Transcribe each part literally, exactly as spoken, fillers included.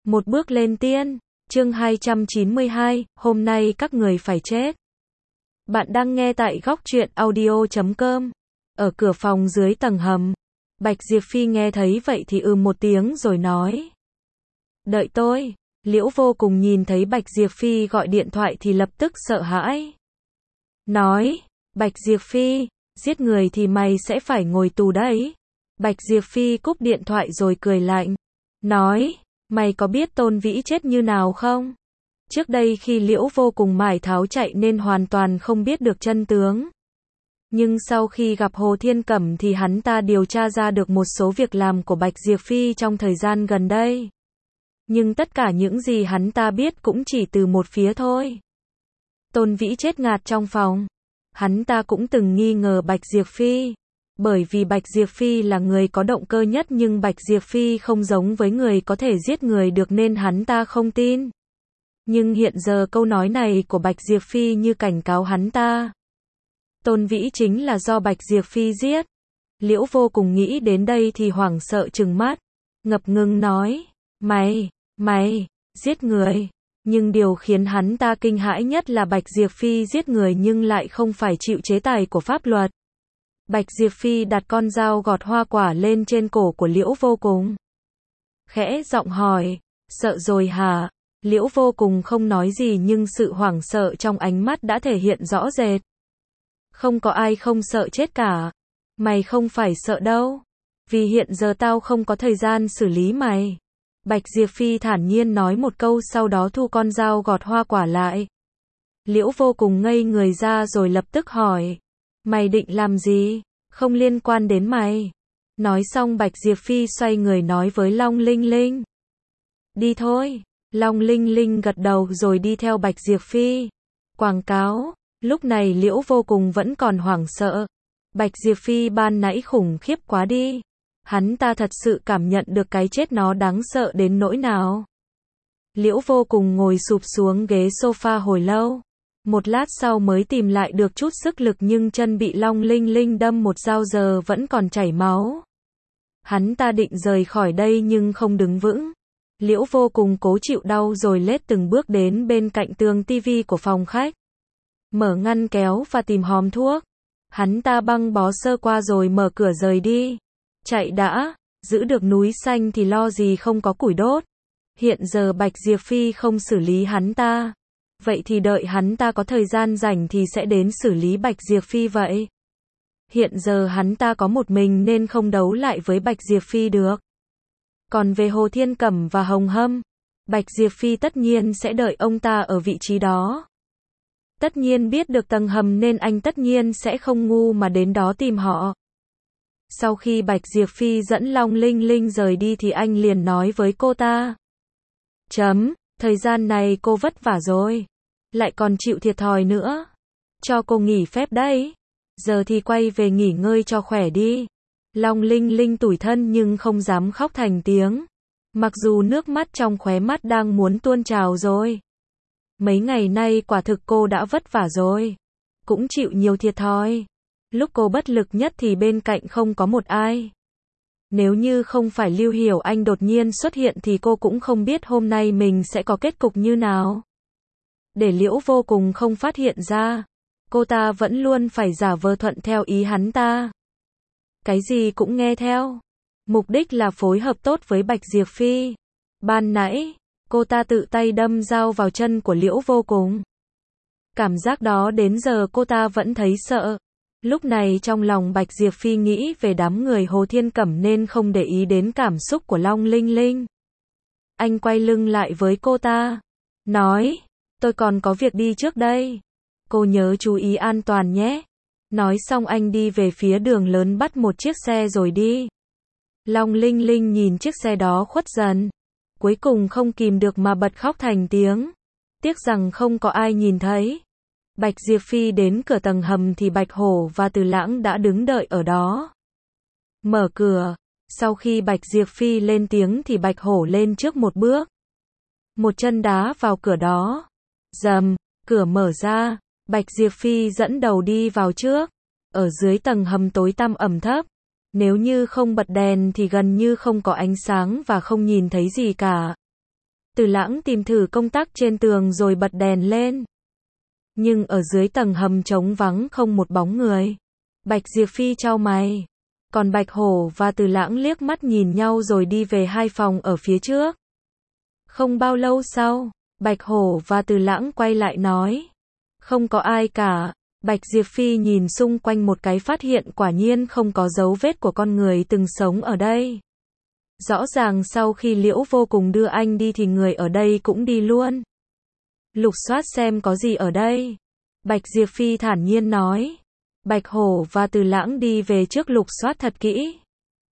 Một bước lên tiên, chương hai trăm chín mươi hai, hôm nay các người phải chết. Bạn đang nghe tại góc truyện audio chấm com. Ở cửa phòng dưới tầng hầm, Bạch Diệp Phi nghe thấy vậy thì ừm một tiếng rồi nói. Đợi tôi. Liễu Vô Cùng nhìn thấy Bạch Diệp Phi gọi điện thoại thì lập tức sợ hãi. Nói, Bạch Diệp Phi, giết người thì mày sẽ phải ngồi tù đấy. Bạch Diệp Phi cúp điện thoại rồi cười lạnh. Nói, mày có biết Tôn Vĩ chết như nào không? Trước đây khi Liễu Vô Cùng mải tháo chạy nên hoàn toàn không biết được chân tướng. Nhưng sau khi gặp Hồ Thiên Cẩm thì hắn ta điều tra ra được một số việc làm của Bạch Diệp Phi trong thời gian gần đây. Nhưng tất cả những gì hắn ta biết cũng chỉ từ một phía thôi. Tôn Vĩ chết ngạt trong phòng. Hắn ta cũng từng nghi ngờ Bạch Diệp Phi. Bởi vì Bạch Diệp Phi là người có động cơ nhất nhưng Bạch Diệp Phi không giống với người có thể giết người được nên hắn ta không tin. Nhưng hiện giờ câu nói này của Bạch Diệp Phi như cảnh cáo hắn ta. Tôn Vĩ chính là do Bạch Diệp Phi giết. Liễu Vô Cùng nghĩ đến đây thì hoảng sợ trừng mắt. Ngập ngừng nói, mày, mày, giết người. Nhưng điều khiến hắn ta kinh hãi nhất là Bạch Diệp Phi giết người nhưng lại không phải chịu chế tài của pháp luật. Bạch Diệp Phi đặt con dao gọt hoa quả lên trên cổ của Liễu Vô Cùng. Khẽ giọng hỏi, sợ rồi hả? Liễu Vô Cùng không nói gì nhưng sự hoảng sợ trong ánh mắt đã thể hiện rõ rệt. Không có ai không sợ chết cả. Mày không phải sợ đâu. Vì hiện giờ tao không có thời gian xử lý mày. Bạch Diệp Phi thản nhiên nói một câu sau đó thu con dao gọt hoa quả lại. Liễu Vô Cùng ngây người ra rồi lập tức hỏi. Mày định làm gì? Không liên quan đến mày. Nói xong Bạch Diệp Phi xoay người nói với Long Linh Linh. Đi thôi. Long Linh Linh gật đầu rồi đi theo Bạch Diệp Phi. Quảng cáo. Lúc này Liễu Vô Cùng vẫn còn hoảng sợ. Bạch Diệp Phi ban nãy khủng khiếp quá đi. Hắn ta thật sự cảm nhận được cái chết nó đáng sợ đến nỗi nào. Liễu Vô Cùng ngồi sụp xuống ghế sofa hồi lâu. Một lát sau mới tìm lại được chút sức lực nhưng chân bị Long Linh Linh đâm một dao giờ vẫn còn chảy máu. Hắn ta định rời khỏi đây nhưng không đứng vững. Liễu Vô Cùng cố chịu đau rồi lết từng bước đến bên cạnh tường tivi của phòng khách. Mở ngăn kéo và tìm hòm thuốc. Hắn ta băng bó sơ qua rồi mở cửa rời đi. Chạy đã, giữ được núi xanh thì lo gì không có củi đốt. Hiện giờ Bạch Diệp Phi không xử lý hắn ta. Vậy thì đợi hắn ta có thời gian rảnh thì sẽ đến xử lý Bạch Diệp Phi vậy. Hiện giờ hắn ta có một mình nên không đấu lại với Bạch Diệp Phi được. Còn về Hồ Thiên Cẩm và Hồng Hâm, Bạch Diệp Phi tất nhiên sẽ đợi ông ta ở vị trí đó. Tất nhiên biết được tầng hầm nên anh tất nhiên sẽ không ngu mà đến đó tìm họ. Sau khi Bạch Diệp Phi dẫn Long Linh Linh rời đi thì anh liền nói với cô ta. Chấm, thời gian này cô vất vả rồi. Lại còn chịu thiệt thòi nữa. Cho cô nghỉ phép đấy. Giờ thì quay về nghỉ ngơi cho khỏe đi. Long Linh Linh tủi thân nhưng không dám khóc thành tiếng. Mặc dù nước mắt trong khóe mắt đang muốn tuôn trào rồi. Mấy ngày nay quả thực cô đã vất vả rồi. Cũng chịu nhiều thiệt thòi. Lúc cô bất lực nhất thì bên cạnh không có một ai. Nếu như không phải Lưu Hiểu Anh đột nhiên xuất hiện thì cô cũng không biết hôm nay mình sẽ có kết cục như nào. Để Liễu Vô Cùng không phát hiện ra, cô ta vẫn luôn phải giả vờ thuận theo ý hắn ta. Cái gì cũng nghe theo. Mục đích là phối hợp tốt với Bạch Diệp Phi. Ban nãy, cô ta tự tay đâm dao vào chân của Liễu Vô Cùng. Cảm giác đó đến giờ cô ta vẫn thấy sợ. Lúc này trong lòng Bạch Diệp Phi nghĩ về đám người Hồ Thiên Cẩm nên không để ý đến cảm xúc của Long Linh Linh. Anh quay lưng lại với cô ta. Nói, tôi còn có việc đi trước đây. Cô nhớ chú ý an toàn nhé. Nói xong anh đi về phía đường lớn bắt một chiếc xe rồi đi. Long Linh Linh nhìn chiếc xe đó khuất dần. Cuối cùng không kìm được mà bật khóc thành tiếng. Tiếc rằng không có ai nhìn thấy. Bạch Diệp Phi đến cửa tầng hầm thì Bạch Hổ và Từ Lãng đã đứng đợi ở đó. Mở cửa. Sau khi Bạch Diệp Phi lên tiếng thì Bạch Hổ lên trước một bước. Một chân đá vào cửa đó. Rầm, cửa mở ra. Bạch Diệp Phi dẫn đầu đi vào trước. Ở dưới tầng hầm tối tăm ẩm thấp. Nếu như không bật đèn thì gần như không có ánh sáng và không nhìn thấy gì cả. Từ Lãng tìm thử công tắc trên tường rồi bật đèn lên. Nhưng ở dưới tầng hầm trống vắng không một bóng người. Bạch Diệp Phi chau mày. Còn Bạch Hổ và Từ Lãng liếc mắt nhìn nhau rồi đi về hai phòng ở phía trước. Không bao lâu sau, Bạch Hổ và Từ Lãng quay lại nói. Không có ai cả. Bạch Diệp Phi nhìn xung quanh một cái phát hiện quả nhiên không có dấu vết của con người từng sống ở đây. Rõ ràng sau khi Liễu Vô Cùng đưa anh đi thì người ở đây cũng đi luôn. Lục soát xem có gì ở đây. Bạch Diệp Phi thản nhiên nói. Bạch Hổ và Từ Lãng đi về trước lục soát thật kỹ.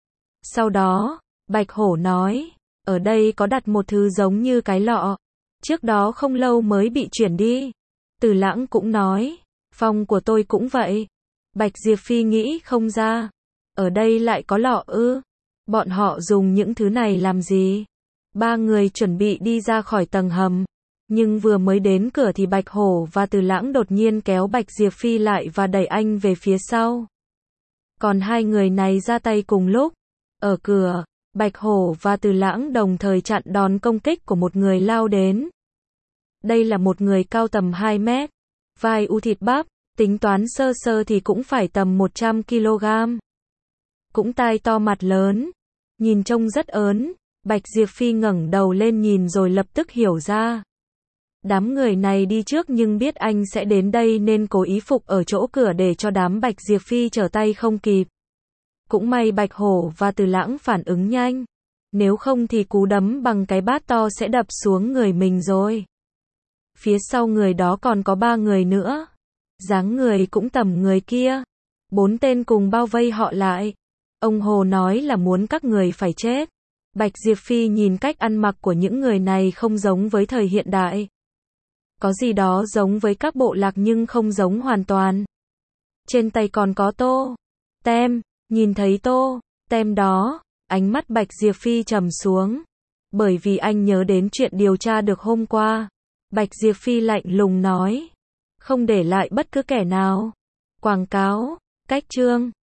Sau đó, Bạch Hổ nói, ở đây có đặt một thứ giống như cái lọ. Trước đó không lâu mới bị chuyển đi. Từ Lãng cũng nói, phòng của tôi cũng vậy. Bạch Diệp Phi nghĩ không ra. Ở đây lại có lọ ư? Bọn họ dùng những thứ này làm gì? Ba người chuẩn bị đi ra khỏi tầng hầm. Nhưng vừa mới đến cửa thì Bạch Hổ và Từ Lãng đột nhiên kéo Bạch Diệp Phi lại và đẩy anh về phía sau. Còn hai người này ra tay cùng lúc. Ở cửa, Bạch Hổ và Từ Lãng đồng thời chặn đòn công kích của một người lao đến. Đây là một người cao tầm hai mét. Vai u thịt bắp, tính toán sơ sơ thì cũng phải tầm một trăm ki lô gam. Cũng tai to mặt lớn. Nhìn trông rất ớn. Bạch Diệp Phi ngẩng đầu lên nhìn rồi lập tức hiểu ra. Đám người này đi trước nhưng biết anh sẽ đến đây nên cố ý phục ở chỗ cửa để cho đám Bạch Diệp Phi trở tay không kịp. Cũng may Bạch Hổ và Từ Lãng phản ứng nhanh. Nếu không thì cú đấm bằng cái bát to sẽ đập xuống người mình rồi. Phía sau người đó còn có ba người nữa. Dáng người cũng tầm người kia. Bốn tên cùng bao vây họ lại. Ông Hồ nói là muốn các người phải chết. Bạch Diệp Phi nhìn cách ăn mặc của những người này không giống với thời hiện đại. Có gì đó giống với các bộ lạc nhưng không giống hoàn toàn. Trên tay còn có tô tem, nhìn thấy tô tem đó, ánh mắt Bạch Diệp Phi trầm xuống. Bởi vì anh nhớ đến chuyện điều tra được hôm qua. Bạch Diệp Phi lạnh lùng nói. Không để lại bất cứ kẻ nào. Quảng cáo, cách chương.